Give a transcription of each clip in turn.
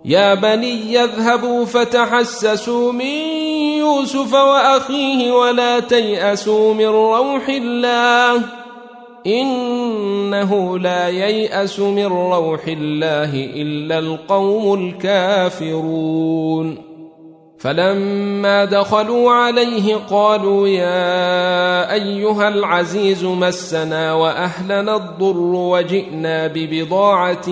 يا بني يذهبوا فتحسسوا من يوسف وأخيه ولا تيأسوا من روح الله إنه لا ييأس من روح الله إلا القوم الكافرون فلما دخلوا عليه قالوا يا أيها العزيز مسنا وأهلنا الضر وجئنا ببضاعة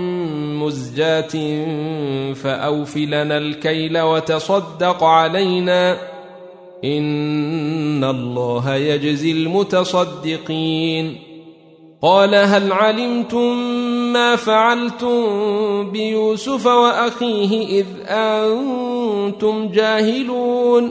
مزجاة فأوف لنا الكيل وتصدق علينا إن الله يجزي المتصدقين قال هل علمتم ما فعلتم بيوسف وأخيه إذ أنتم جاهلون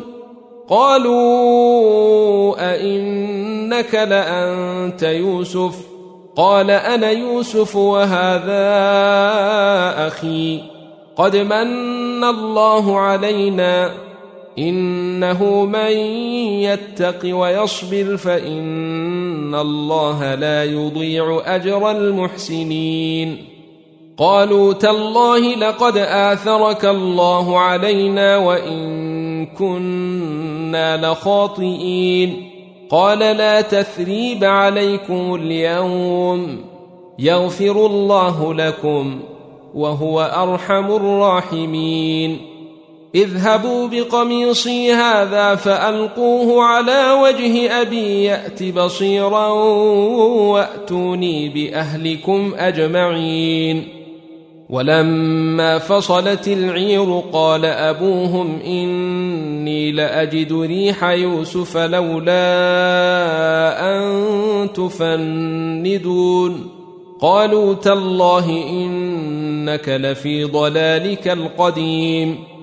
قالوا أئنك لأنت يوسف قال أنا يوسف وهذا أخي قد من الله علينا إنه من يتق ويصبر فإن الله لا يضيع أجر المحسنين قالوا تالله لقد آثرك الله علينا وإن كنا لخاطئين قال لا تثريب عليكم اليوم يغفر الله لكم وهو أرحم الراحمين اذهبوا بقميصي هذا فألقوه على وجه أبي يأت بصيرا وأتوني بأهلكم أجمعين ولما فصلت العير قال أبوهم إني لأجد ريح يوسف لولا أن تفندون قالوا تالله إنك لفي ضلالك القديم